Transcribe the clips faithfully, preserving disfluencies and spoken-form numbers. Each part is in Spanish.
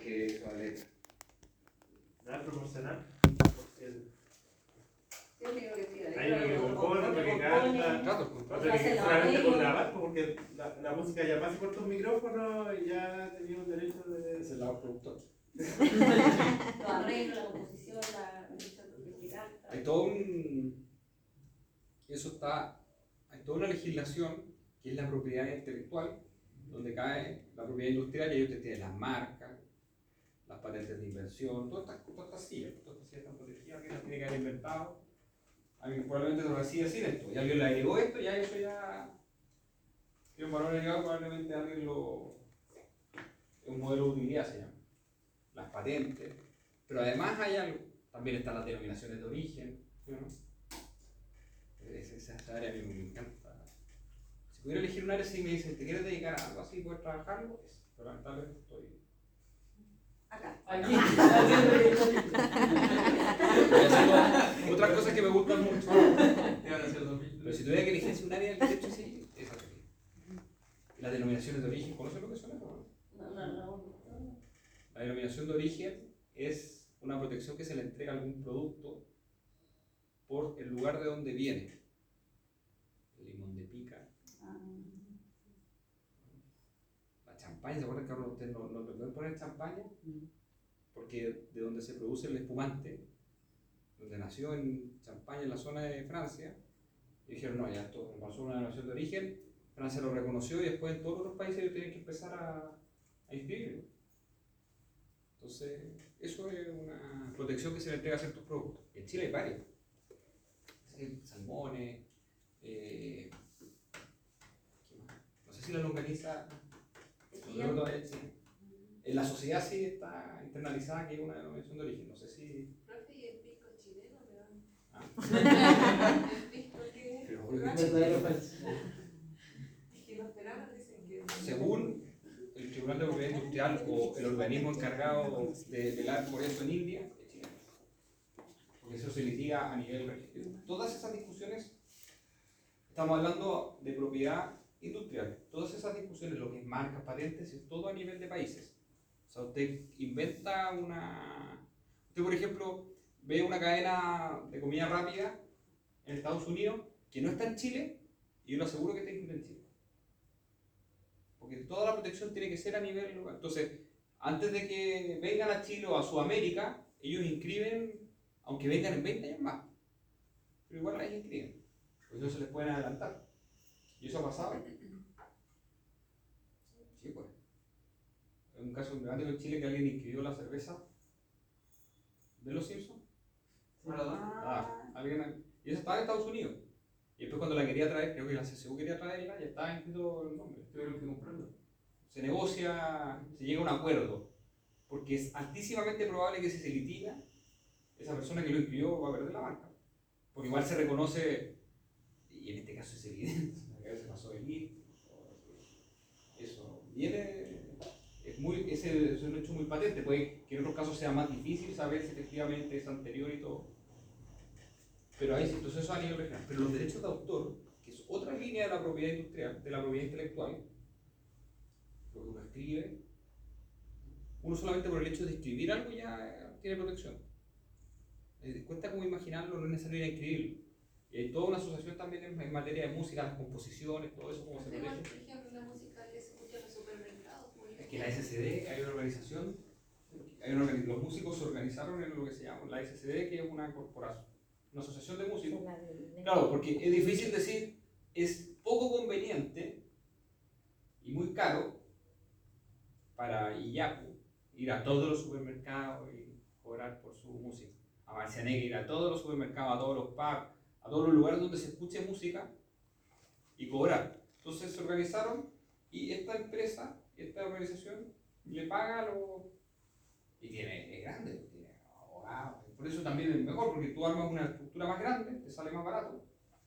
que eso vale. ¿Nada proporcional? Yo digo que sí, Hay uno que compone, otro que canta, Claro, otro que solamente por grabar, porque la, la música ya pasa por tus micrófonos y ya teníamos derecho de... es el lado productor. Los arreglos, la composición, la musical. Hay todo un... Eso está... Hay toda una legislación que es la propiedad intelectual, donde cae la propiedad industrial y ahí usted tiene las marcas, las patentes de invención, todas estas toda esta sillas, todas estas sillas están protegidas, que las tiene que haber inventado. Alguien probablemente lo recibe sin esto, y alguien le agregó esto, ya eso ya tiene un valor agregado, probablemente alguien lo... es un modelo de utilidad se llama, las patentes, pero además hay algo, también están las denominaciones de origen, ¿no? Esa, esa área a mí me encanta. Si pudiera elegir un área así y me dicen, ¿te quieres dedicar a algo así y poder trabajarlo? Es, pero lamentablemente estoy... Acá. Aquí. Otras cosas que me gustan mucho. Pero si tuviera que elegir un área del derecho, sí, esa sería. Y las denominaciones de origen, ¿conocen lo que son? No, No, no, no. La denominación de origen es una protección que se le entrega a algún producto por el lugar de donde viene. El limón de pica. La champaña, ¿se acuerdan que ahora ustedes no, no pueden poner champaña? Porque de donde se produce el espumante, donde nació en Champaña, en la zona de Francia, y dijeron, no, ya esto pasó una denominación de origen, Francia lo reconoció y después en todos los otros países ellos tienen que empezar a, a inscribirlo. Entonces, eso es una protección que se le entrega a ciertos productos. En Chile hay varios. Salmones, eh, no sé si la longaniza, no, no, sí. En la sociedad sí está internalizada que es una denominación de origen, no sé si... Profe, ¿y el pisco chileno? Ah. ¿El pisco qué es? Pero, Es que los veranos dicen que... según el Tribunal de Propiedad Industrial o el organismo encargado de velar por eso en India, es chileno. Porque eso se litiga a nivel regional. Todas esas discusiones, estamos hablando de propiedad industrial, todas esas discusiones, lo que es marcas, patentes, es todo a nivel de países. O sea, usted inventa una... Usted, por ejemplo, ve una cadena de comida rápida en Estados Unidos que no está en Chile y yo le aseguro que está escrita en Chile. Porque toda la protección tiene que ser a nivel local. Entonces, antes de que vengan a Chile o a Sudamérica, ellos inscriben, aunque vengan en veinte años más. Pero igual ahí inscriben, porque no se les pueden adelantar. ¿Y eso ha pasado? Sí, pues. En un caso emblemático en Chile que alguien inscribió la cerveza de los Simpsons. Ah, alguien, y eso estaba en Estados Unidos. Y después cuando la quería traer, creo que la C S U quería traerla, ya estaba inscrito el nombre. Tuvieron que comprarlo. Se negocia, se llega a un acuerdo. Porque es altísimamente probable que si se litiga, esa persona que lo inscribió va a perder la marca. Porque igual se reconoce, y en este caso es evidente, que se pasó de listo. Eso viene, es, muy, ese, es un hecho muy patente. Puede que en otros casos sea más difícil saber si efectivamente es anterior y todo. Pero ahí sí, entonces eso a nivel regional. Pero los derechos de autor, que es otra línea de la propiedad industrial, de la propiedad intelectual, lo que uno escribe, uno solamente por el hecho de escribir algo ya tiene protección. Eh, cuesta como imaginarlo, no es necesario ir a escribirlo. Y hay toda una asociación también en, en materia de música, las composiciones, todo eso, cómo se Igual, protege. por ejemplo, la música que se escucha en los supermercados. Es que la S C D, hay una organización, hay una organi- los músicos se organizaron en lo que se llama la S C D, que es una corporación, una asociación de músicos. Claro, porque es difícil decir, es poco conveniente y muy caro para Iyapu ir a todos los supermercados y cobrar por su música. A Marcianegra ir a todos los supermercados, a todos los pubs, a todos los lugares donde se escuche música y cobrar. Entonces se organizaron y esta empresa, esta organización, le paga a los... y tiene, es grande, tiene abogados. Por eso también es mejor, porque tú armas una estructura más grande, te sale más barato.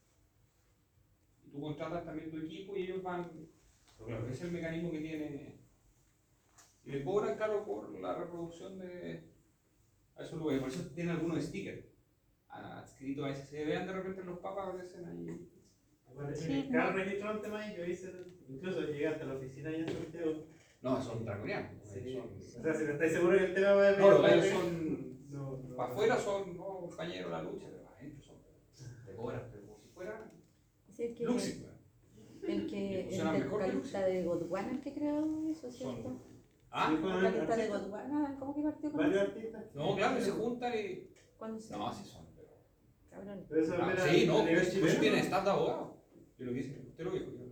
Y tú contratas también tu equipo y ellos van... Pero claro, ese es el mecanismo que tiene... Y le cobran caro por la reproducción de... a esos lugares. Por eso tienen algunos stickers adscritos a ese. Se vean de repente los papas aparecen ahí. Sí, cada registro antes más, yo hice, incluso llegué hasta la oficina allá en Santiago No, son draconianos. Sí. Son, O sea, si no estáis seguros que el tema va a no, los gallos son. No, no. Para afuera son, no, compañeros de la lucha, pero adentro son. Te cobran, pero como si fuera. Es el que, Luxi, weón. el que el Funciona del mejor que vocalista de Gondwana el que creó eso, ¿cierto? Son. ¿Ah? Sí, El con vocalista de artistas, Gondwana, ¿cómo que partió con varios eso? artistas. No, claro, y se juntan y. ¿Cuándo se? No, así son, pero. Cabrón. Pero eso Ah, era sí, no, a nivel pues, pues chileno. tiene staff de abogado. Yo lo que hice, usted lo dijo, yo.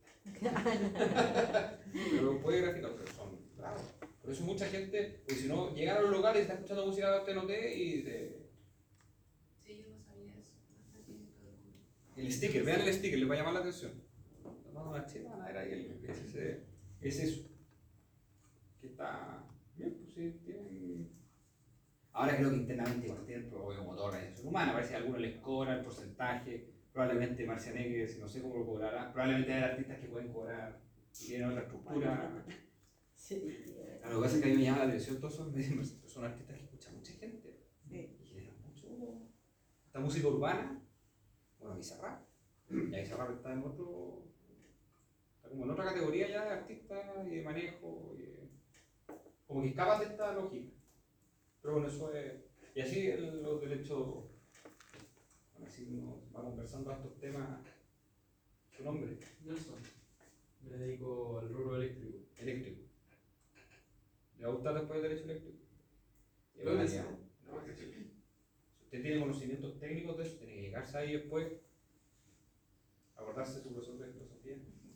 Pero puede graficar, pero son bravos. Por eso mucha gente, porque si no, llegan a los locales y están escuchando música de T N T y te... Sí, yo no sabía eso. Hasta que todo el mundo. El sticker, vean el sticker, les va a llamar la atención. Tomando una chela, van a ver ahí el, es, ese, es eso. Que está bien, pues sí, tienen... Ahora creo que internamente igual tienen propio como toda organización humana, parece que a algunos les cobran el porcentaje, probablemente Marcia Negues, no sé cómo lo cobrará, probablemente hay artistas que pueden cobrar y tienen otra estructura. Sí. Lo que pasa es que a mí me llama la atención todos esos son artistas que escuchan mucha gente Sí. y generan mucho. Esta música urbana, bueno, Bizarrap, ya Bizarrap está en otro, está como en otra categoría ya de artistas y de manejo, y de- como que escapan de esta lógica. Pero bueno, eso es, y así el- los derechos, bueno, así uno va conversando a estos temas, su nombre, Nelson. Me dedico al rubro eléctrico. eléctrico. ¿Le va a gustar después el derecho eléctrico? Creo que sí. No, que sí. Si usted tiene conocimientos técnicos de eso, tiene que llegarse ahí después, acordarse de su profesor de filosofía,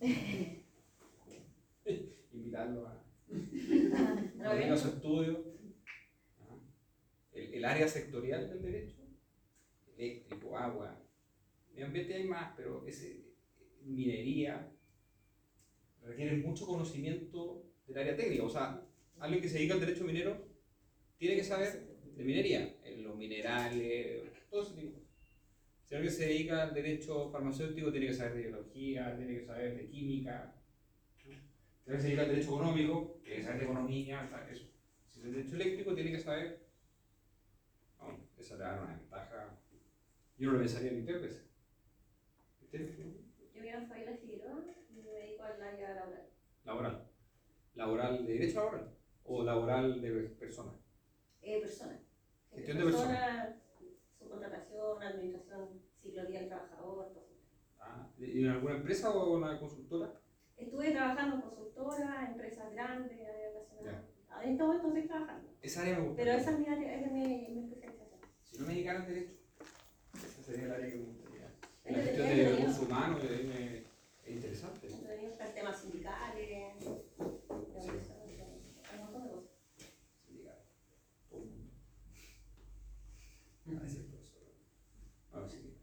invitarlo a, a venir a su estudio. Ajá. El, el área sectorial del derecho, eléctrico, agua, medio ambiente hay más, pero ese, minería, requiere mucho conocimiento del área técnica. O sea, alguien que se dedica al derecho minero tiene que saber de minería, en los minerales, todo ese tipo. Si alguien se dedica al derecho farmacéutico, tiene que saber de biología, tiene que saber de química. Si alguien se dedica al derecho económico, tiene que saber de economía, tal, eso. Si es el derecho eléctrico, tiene que saber. Bueno, esa le da una ventaja. Yo no lo pensaría ni tres veces. ¿Usted? Yo me llamo Fabiola Figueroa y me dedico al área laboral. Laboral. ¿Laboral de derecho laboral? ¿O laboral de personas? Eh, persona. Gestión de personas. Subcontratación, administración, ciclovía del trabajador, todo eso. Ah, ¿y en alguna empresa o en una consultora? Estuve trabajando en consultora, empresas grandes, a nivel nacional. En este momento estoy trabajando. Esa área me gusta. Pero esa es mi área, esa es mi, mi especialización. Si no me dedicara al derecho, esa sería el área que me gustaría. En la Es gestión de entretenido. recursos humanos eh, me- es interesante. Entretenido están temas sindicales, de organización, hay un montón de cosas. Sindical. Todo el mundo. Ah, ese es el profesor. No, los sindicatos.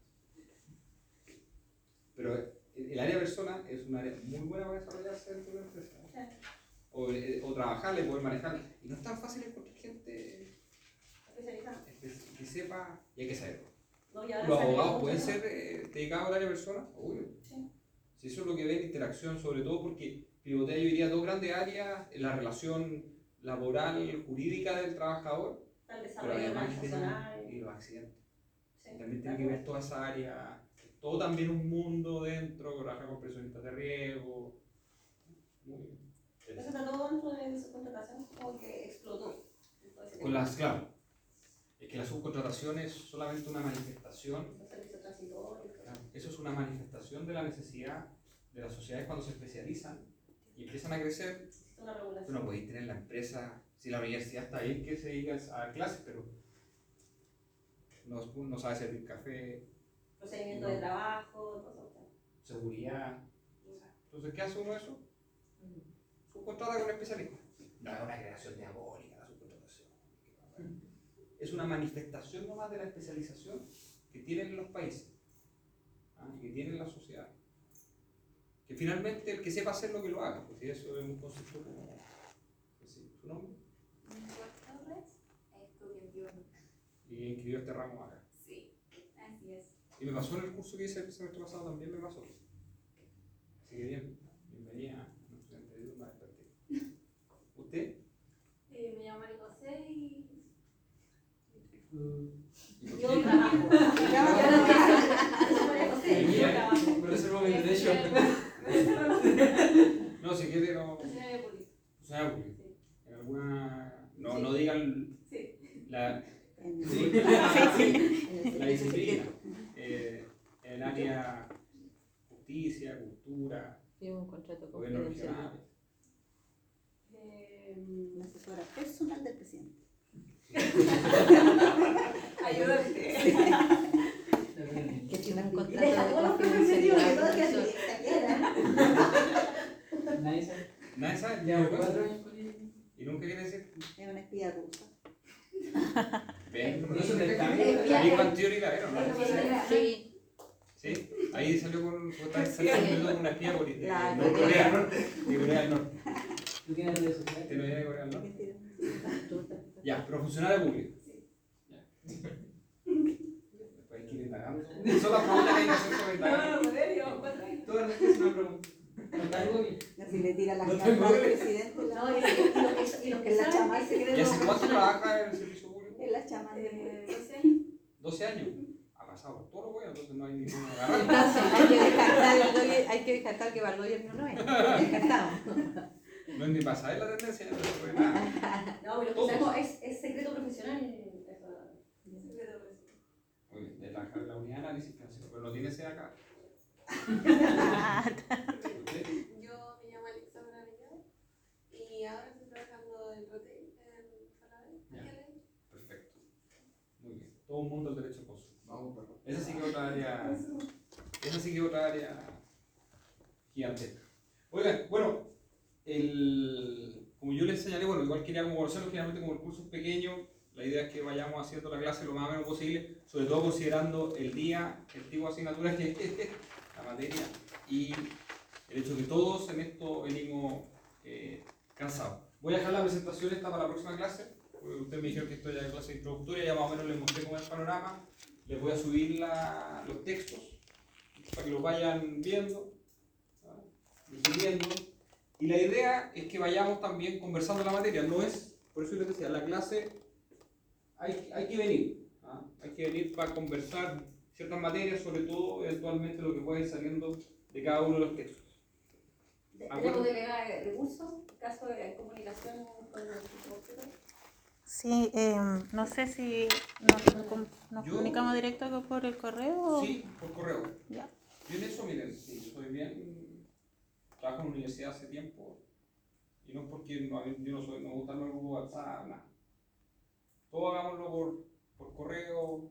Pero el el área persona es un área muy buena para desarrollarse dentro de la empresa. ¿eh? O, eh, o trabajarla y poder manejarla. Y no es tan fácil encontrar gente Especializada. que, que sepa, y hay que saberlo. No, y ahora ¿Los salió abogados mucho pueden más. ser eh, dedicados al área persona? Obvio. Sí. Si eso es lo que ve en interacción, sobre todo porque pivotea, yo diría, dos grandes áreas, la relación laboral, jurídica del trabajador, Está el pero desarrollo además que tiene organizacional. y los accidentes. Sí. También tiene que ver toda esa área, todo también un mundo dentro, trabajar con presionistas de riesgo. Muy Eso está todo dentro de su contratación, como que explotó. todo ese Con tema. las, claro, es que la subcontratación es solamente una manifestación. Los servicios transitorios. Claro, eso es una manifestación de la necesidad de las sociedades cuando se especializan y empiezan a crecer. Necesita una Tú regulación. no podéis tener la empresa, si la universidad está bien que se dedica a dar clases, pero no, no sabe servir café, Procedimiento No. de trabajo, cosas así. seguridad. Entonces, ¿qué hace uno de eso? Subcontrata con un especialista. No es una creación diabólica la subcontratación. Es una manifestación nomás de la especialización que tienen los países, ¿ah? Y que tienen la sociedad. Que finalmente el que sepa hacer lo que lo haga, porque eso es un concepto como. Sí, ¿su nombre? Torres, estudio en biomédica. Y inscribió este ramo acá. Sí, así es. Y me pasó en el curso que hice el semestre pasado, también me pasó. Así que bien, bienvenida a un estudiante de Duma de ¿Usted? Eh, me llamo María José y. ¿Y por Yo qué? trabajo. Yo María José, yo trabajo. Me reservo mi derecho. No, si quiere, no. Funcionario público. Funcionario público. Sí. ¿En alguna...? No, Sí. no digan Sí. la, En- sí, en el la servicio disciplina. secreto. Eh, en el área justicia, cultura, Tiene un contrato gobierno confidencial. regional. Eh, La asesora personal del presidente. ayúdate. Que tiene un Y contrato deja de todos los propios metidos de confidencialidad. todo que profesor. se queda. Nadie sabe. Nadie sabe. Llevo cuatro años con ella. ¿Y nunca quiere decir? Es una espía rusa. Ven. No se te cambia. Ahí con Tío Rivera, ¿no? Sí, Sí, ahí salió con, supuestamente salió con una espía por de La- de Corea del Norte. De Corea del Norte. ¿Tú tienes redes sociales? ¿Te lo viene de Corea del Norte? Mentira. tú- Ya, pero funcionario público. Ya. Después hay que ir indagando. Son las preguntas que hay que hacer sobre indagar. Todas las cosas una pregunta. ¿No está algo bien? Así le tira las No cartas tengo al idea. presidente. la- No, y, y, y, y los que En la saben chama el se secreto ¿Y hace cuánto profesional. trabaja en el servicio público? En la chama de... Eh, doce años. doce años. Ha pasado por todo lo bueno, entonces no hay ningún agarrar. Entonces hay que descartar, el gobi- hay que descartar que va al gobierno no es. Descartamos. No es ni para saber la tendencia, no se puede nada. No, pero lo que Todos. sabemos es, es secreto profesional. eh, eso. Secreto profesional. Muy bien, de la, la unidad de análisis financiero, pero no tiene sede acá. ¿Usted? Yo me llamo Alexa Maravilla y ahora estoy trabajando en Rotel, en Falabella. Ya. Perfecto. Muy bien. Todo un mundo del derecho consumo. Vamos, perdón. Esa sí que es otra área. Esa sí que es otra área gigantesca. Oigan, bueno, el, como yo les señalé, bueno, igual quería como conocerlo, finalmente como el curso es pequeño, la idea es que vayamos haciendo la clase lo más o menos posible, sobre todo considerando el día, el tipo de asignatura que es la materia y el hecho que todos en esto venimos eh, cansados. Voy a dejar la presentación esta para la próxima clase, porque ustedes me dijeron que esto ya es clase introductoria, ya más o menos les mostré cómo es el panorama, les voy a subir la, los textos para que los vayan viendo, ¿vale? Y siguiendo. Y la idea es que vayamos también conversando la materia, no es, por eso les decía, la clase hay, hay que venir, ¿ah? Hay que venir para conversar ciertas materias, sobre todo eventualmente lo que pueda ir saliendo de cada uno de los textos. Tenemos delegada de recursos, caso de comunicación con los computadores. Sí, eh, no sé si nos, com- nos Yo- comunicamos directo por el correo o... Sí, por correo. Ya. Yo en eso, miren, sí, yo soy bien, trabajo en la universidad hace tiempo, y no es porque no, a mí- yo no soy, no me gusta el grupo WhatsApp, nada. Todo hagámoslo por, por correo.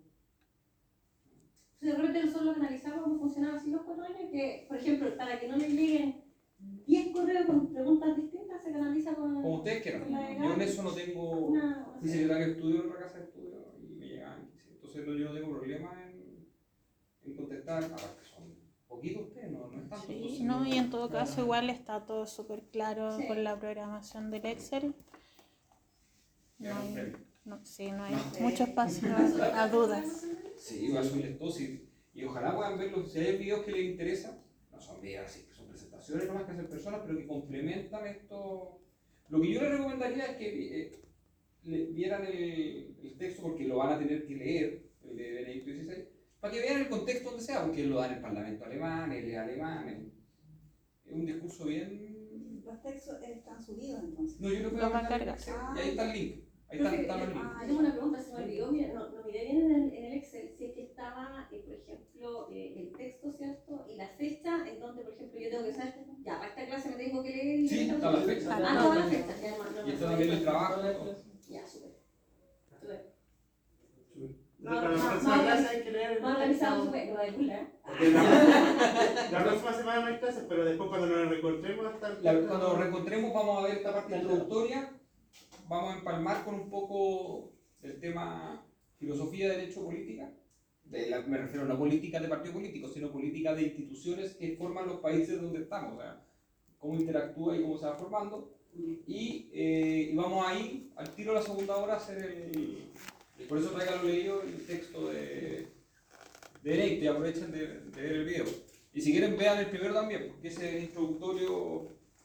Si de repente nosotros lo analizamos cómo funcionaba así los cuatro años, que, por ejemplo, para que no les lleguen diez correos con preguntas distintas, se canaliza con Como ustedes quieran. Yo en eso no tengo. una... una Fui secretario de estudio en otra casa de estudio y me llegaban. Entonces no, yo no tengo problema en, en contestar. Aparte son poquitos ustedes, no, no es tanto. Sí, entonces no, y en todo caso igual está todo súper claro Sí. con la programación del Excel. Ya No no hay, premio. no, sí, no hay No. mucho espacio a, a dudas. Sí, va a subir esto, sí. Y ojalá puedan verlo. Si hay videos que les interesan, no son videos así, que son presentaciones nomás que hacen personas, pero que complementan esto. Lo que yo les recomendaría es que eh, le- vieran el, el texto, porque lo van a tener que leer, el de Benedicto dieciséis, para que vean el contexto donde sea, porque él lo da en el Parlamento alemán, él es alemán. él- Es un discurso bien. Los textos están subidos entonces. No, yo lo voy a Lo va a mandar en cargar. Excel, y ahí está el link. Ahí están, Profe, están los eh, links. ah, tengo una pregunta, se me olvidó, mira, no, no miré bien en el, en el Excel, si es que estaba, eh, por ejemplo, eh, el texto, ¿cierto? Y la fecha, en donde, por ejemplo, yo tengo que saber, ya, para esta clase me tengo que leer y... Sí, está la fecha. Ah, todas las fechas, ya no, no, Y no, está no, también no, el trabajo. Ya, súper. Súper. Para la Más- próxima más- clase hay que leer. Más organizado, súper, lo de Google, ¿eh? Porque La la próxima semana no hay clases, pero después cuando nos reencontremos hasta el- La- cuando nos reencontremos vamos a ver esta parte introductoria, vamos a empalmar con un poco el tema filosofía, derecho, política. De la- me refiero no a política de partido político, sino política de instituciones que forman los países donde estamos, o sea, cómo interactúa y cómo se va formando. Y, eh, y vamos a ir al tiro de la segunda hora a hacer el... Por eso traigan leído el texto de, de Benedicto y aprovechen de, de ver el video. Y si quieren vean el primero también, porque ese es introductorio.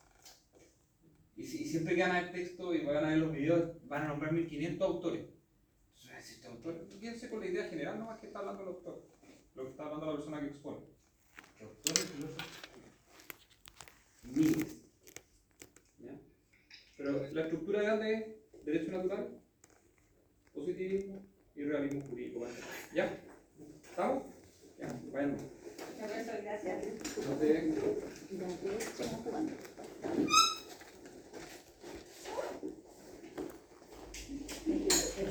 Y, si, y siempre que van a ver el texto y van a ver los videos, van a nombrar mil quinientos autores. Entonces, este autor, quédense con la idea general, no más que está hablando el autor, lo que está hablando la persona que expone. Que autores, filósofos, miles. ¿Ya? Pero la estructura grande es derecho natural, positivismo y realismo jurídico. ¿Vale? ¿Ya? ¿Estamos? Ya, vayan. Gracias. No sé. Ya que estamos jugando.